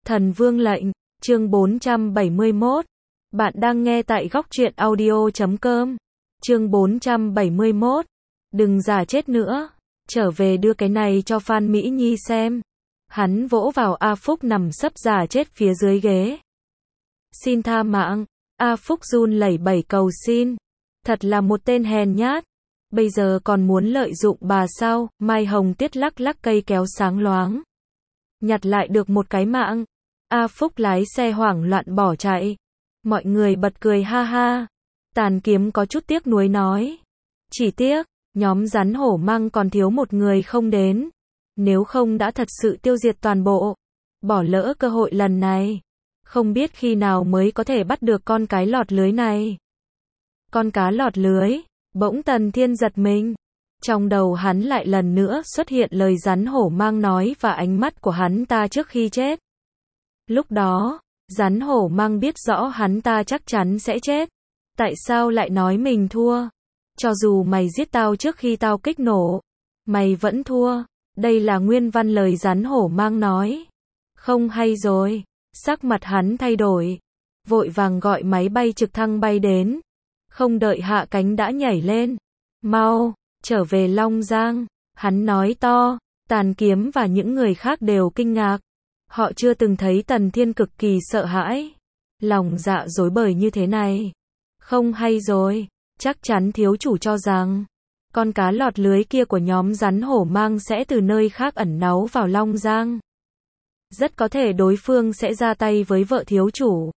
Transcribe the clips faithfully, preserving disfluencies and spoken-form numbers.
Thần Vương lệnh, chương bốn trăm bảy mươi mốt. Bạn đang nghe tại góc truyện audio chấm com. Chương bốn trăm bảy mươi mốt. Đừng giả chết nữa, trở về đưa cái này cho Phan Mỹ Nhi xem. Hắn vỗ vào A Phúc nằm sấp giả chết phía dưới ghế. Xin tha mạng, A Phúc run lẩy bẩy cầu xin. Thật là một tên hèn nhát. Bây giờ còn muốn lợi dụng bà sao? Mai Hồng Tiết lắc lắc cây kéo sáng loáng. Nhặt lại được một cái mạng. A Phúc lái xe hoảng loạn bỏ chạy. Mọi người bật cười ha ha. Tàn Kiếm có chút tiếc nuối nói. Chỉ tiếc, nhóm rắn hổ mang còn thiếu một người không đến. Nếu không đã thật sự tiêu diệt toàn bộ. Bỏ lỡ cơ hội lần này. Không biết khi nào mới có thể bắt được con cái lọt lưới này. Con cá lọt lưới. Bỗng Tần Thiên giật mình. Trong đầu hắn lại lần nữa xuất hiện lời rắn hổ mang nói và ánh mắt của hắn ta trước khi chết. Lúc đó, rắn hổ mang biết rõ hắn ta chắc chắn sẽ chết. Tại sao lại nói mình thua? Cho dù mày giết tao trước khi tao kích nổ, mày vẫn thua. Đây là nguyên văn lời rắn hổ mang nói. Không hay rồi. Sắc mặt hắn thay đổi. Vội vàng gọi máy bay trực thăng bay đến. Không đợi hạ cánh đã nhảy lên. Mau, trở về Long Giang. Hắn nói to. Tàn Kiếm và những người khác đều kinh ngạc. Họ chưa từng thấy Tần Thiên cực kỳ sợ hãi. Lòng dạ rối bời như thế này. Không hay rồi. Chắc chắn thiếu chủ cho rằng con cá lọt lưới kia của nhóm rắn hổ mang sẽ từ nơi khác ẩn náu vào Long Giang. Rất có thể đối phương sẽ ra tay với vợ thiếu chủ.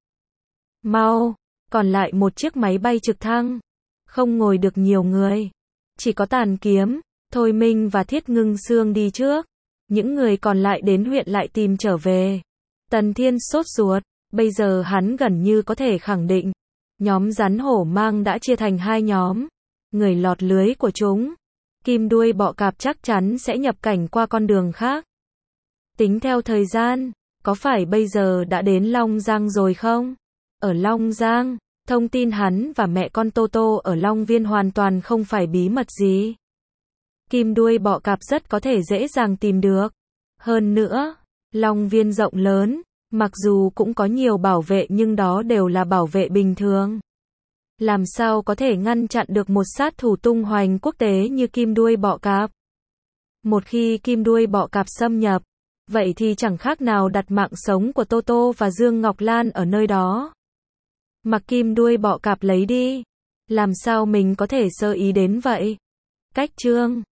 Mau, còn lại một chiếc máy bay trực thăng. Không ngồi được nhiều người. Chỉ có Tàn Kiếm, Thôi Minh và Thiết Ngưng Sương đi trước. Những người còn lại đến huyện lại tìm trở về. Tần Thiên sốt ruột. Bây giờ hắn gần như có thể khẳng định. Nhóm rắn hổ mang đã chia thành hai nhóm. Người lọt lưới của chúng. Kim đuôi bọ cạp chắc chắn sẽ nhập cảnh qua con đường khác. Tính theo thời gian, có phải bây giờ đã đến Long Giang rồi không? Ở Long Giang, thông tin hắn và mẹ con Tô Tô ở Long Viên hoàn toàn không phải bí mật gì. Kim đuôi bọ cạp rất có thể dễ dàng tìm được. Hơn nữa, Long Viên rộng lớn, mặc dù cũng có nhiều bảo vệ nhưng đó đều là bảo vệ bình thường. Làm sao có thể ngăn chặn được một sát thủ tung hoành quốc tế như kim đuôi bọ cạp? Một khi kim đuôi bọ cạp xâm nhập, vậy thì chẳng khác nào đặt mạng sống của Tô Tô và Dương Ngọc Lan ở nơi đó. Mặc kim đuôi bọ cạp lấy đi. Làm sao mình có thể sơ ý đến vậy? Cách chương